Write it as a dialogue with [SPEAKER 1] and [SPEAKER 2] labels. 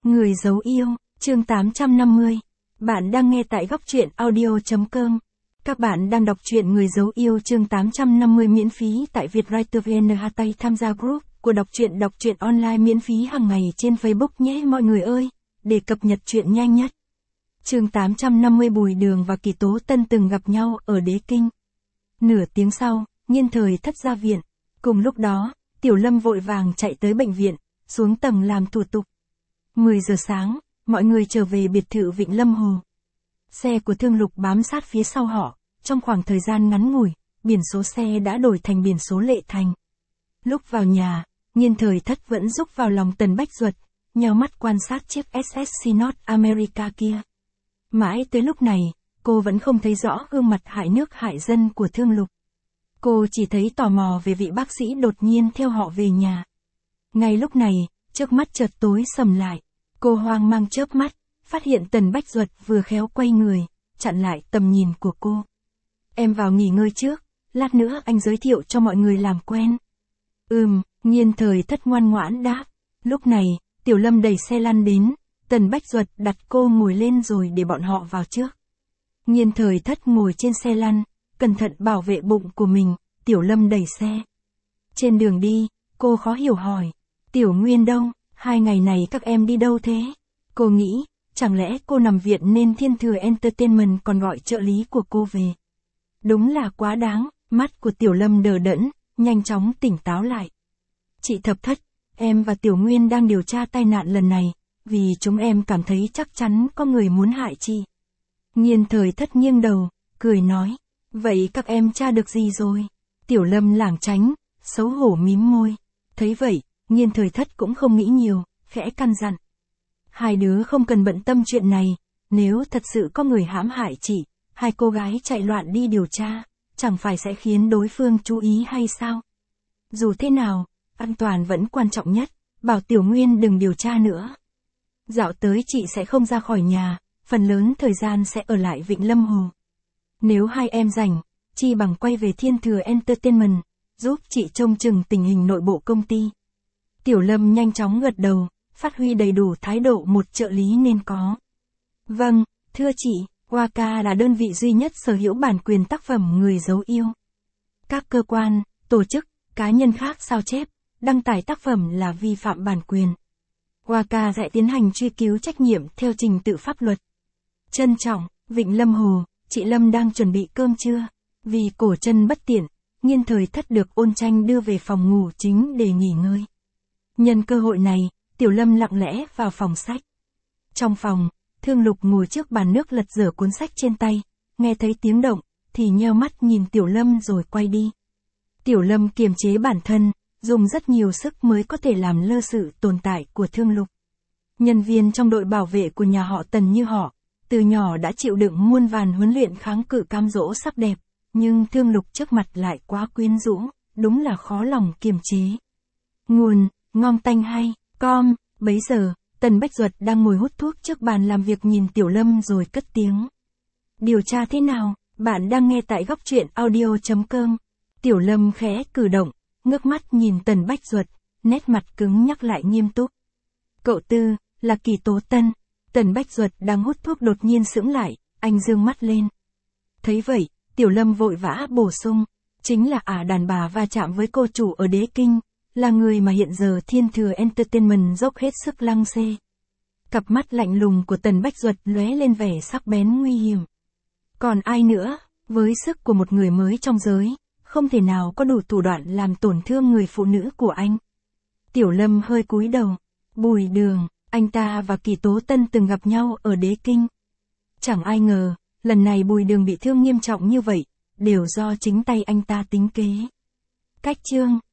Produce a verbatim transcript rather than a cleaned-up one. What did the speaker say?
[SPEAKER 1] Người giấu yêu, chương tám trăm năm mươi. Bạn đang nghe tại góc truyện audio chấm com. Các bạn đang đọc truyện Người giấu yêu chương tám trăm năm mươi miễn phí tại Vietwriter vê en. Tay tham gia group của đọc truyện đọc truyện online miễn phí hàng ngày trên Facebook nhé mọi người ơi, để cập nhật truyện nhanh nhất. Chương tám trăm năm mươi Bùi Đường và Kỳ Tố Tân từng gặp nhau ở Đế Kinh. Nửa tiếng sau, Nhiên Thời Thất ra viện. Cùng lúc đó, Tiểu Lâm vội vàng chạy tới bệnh viện, xuống tầng làm thủ tục. mười giờ sáng, mọi người trở về biệt thự Vịnh Lâm Hồ. Xe của Thương Lục bám sát phía sau họ, trong khoảng thời gian ngắn ngủi, biển số xe đã đổi thành biển số Lệ Thành. Lúc vào nhà, Nhiên Thời Thất vẫn rúc vào lòng Tần Bách Duật, nheo mắt quan sát chiếc ét ét xê North America kia. Mãi tới lúc này, cô vẫn không thấy rõ gương mặt hại nước hại dân của Thương Lục. Cô chỉ thấy tò mò về vị bác sĩ đột nhiên theo họ về nhà. Ngay lúc này, trước mắt chợt tối sầm lại. Cô hoang mang chớp mắt, phát hiện Tần Bách Duật vừa khéo quay người, chặn lại tầm nhìn của cô. Em vào nghỉ ngơi trước, lát nữa anh giới thiệu cho mọi người làm quen. Ừm, Nhiên Thời Thất ngoan ngoãn đáp. Lúc này, Tiểu Lâm đẩy xe lăn đến, Tần Bách Duật đặt cô ngồi lên rồi để bọn họ vào trước. Nhiên Thời Thất ngồi trên xe lăn, cẩn thận bảo vệ bụng của mình, Tiểu Lâm đẩy xe. Trên đường đi, cô khó hiểu hỏi, Tiểu Nguyên đâu, hai ngày này các em đi đâu thế? Cô nghĩ, chẳng lẽ cô nằm viện nên Thiên Thừa Entertainment còn gọi trợ lý của cô về. Đúng là quá đáng, mắt của Tiểu Lâm đờ đẫn, nhanh chóng tỉnh táo lại. Chị Thập Thất, em và Tiểu Nguyên đang điều tra tai nạn lần này, vì chúng em cảm thấy chắc chắn có người muốn hại chị. Nhiên Thời Thất nghiêng đầu, cười nói, vậy các em tra được gì rồi? Tiểu Lâm lảng tránh, xấu hổ mím môi. Thấy vậy, Nhiên Thời Thất cũng không nghĩ nhiều, khẽ căn dặn. Hai đứa không cần bận tâm chuyện này, nếu thật sự có người hãm hại chị, hai cô gái chạy loạn đi điều tra, chẳng phải sẽ khiến đối phương chú ý hay sao? Dù thế nào, an toàn vẫn quan trọng nhất, bảo Tiểu Nguyên đừng điều tra nữa. Dạo tới chị sẽ không ra khỏi nhà, phần lớn thời gian sẽ ở lại Vịnh Lâm Hồ. Nếu hai em rảnh, chi bằng quay về Thiên Thừa Entertainment, giúp chị trông chừng tình hình nội bộ công ty. Tiểu Lâm nhanh chóng gật đầu, phát huy đầy đủ thái độ một trợ lý nên có. Vâng, thưa chị, Waka là đơn vị duy nhất sở hữu bản quyền tác phẩm Người giấu yêu. Các cơ quan, tổ chức, cá nhân khác sao chép, đăng tải tác phẩm là vi phạm bản quyền. Waka sẽ tiến hành truy cứu trách nhiệm theo trình tự pháp luật. Trân trọng, Vịnh Lâm Hồ, chị Lâm đang chuẩn bị cơm trưa. Vì cổ chân bất tiện, Nhiên Thời Thất được Ôn Tranh đưa về phòng ngủ chính để nghỉ ngơi. Nhân cơ hội này, Tiểu Lâm lặng lẽ vào phòng sách. Trong phòng, Thương Lục ngồi trước bàn nước lật dở cuốn sách trên tay, nghe thấy tiếng động, thì nheo mắt nhìn Tiểu Lâm rồi quay đi. Tiểu Lâm kiềm chế bản thân, dùng rất nhiều sức mới có thể làm lơ sự tồn tại của Thương Lục. Nhân viên trong đội bảo vệ của nhà họ Tần như họ, từ nhỏ đã chịu đựng muôn vàn huấn luyện kháng cự cam dỗ sắc đẹp, nhưng Thương Lục trước mặt lại quá quyến rũ, đúng là khó lòng kiềm chế. Nguồn, ngon tanh hay, com, bấy giờ, Tần Bách Duật đang ngồi hút thuốc trước bàn làm việc nhìn Tiểu Lâm rồi cất tiếng. Điều tra thế nào, bạn đang nghe tại góc truyện audio chấm com. Tiểu Lâm khẽ cử động, ngước mắt nhìn Tần Bách Duật, nét mặt cứng nhắc lại nghiêm túc. Cậu Tư, là Kỳ Tố Tân. Tần Bách Duật đang hút thuốc đột nhiên sững lại, anh dương mắt lên. Thấy vậy, Tiểu Lâm vội vã bổ sung, chính là ả đàn bà va chạm với cô chủ ở Đế Kinh, là người mà hiện giờ Thiên Thừa Entertainment dốc hết sức lăng xê. Cặp mắt lạnh lùng của Tần Bách Duật lóe lên vẻ sắc bén nguy hiểm. Còn ai nữa, với sức của một người mới trong giới, không thể nào có đủ thủ đoạn làm tổn thương người phụ nữ của anh. Tiểu Lâm hơi cúi đầu, Bùi Đường, anh ta và Kỳ Tố Tân từng gặp nhau ở Đế Kinh. Chẳng ai ngờ, lần này Bùi Đường bị thương nghiêm trọng như vậy, đều do chính tay anh ta tính kế. Cách chương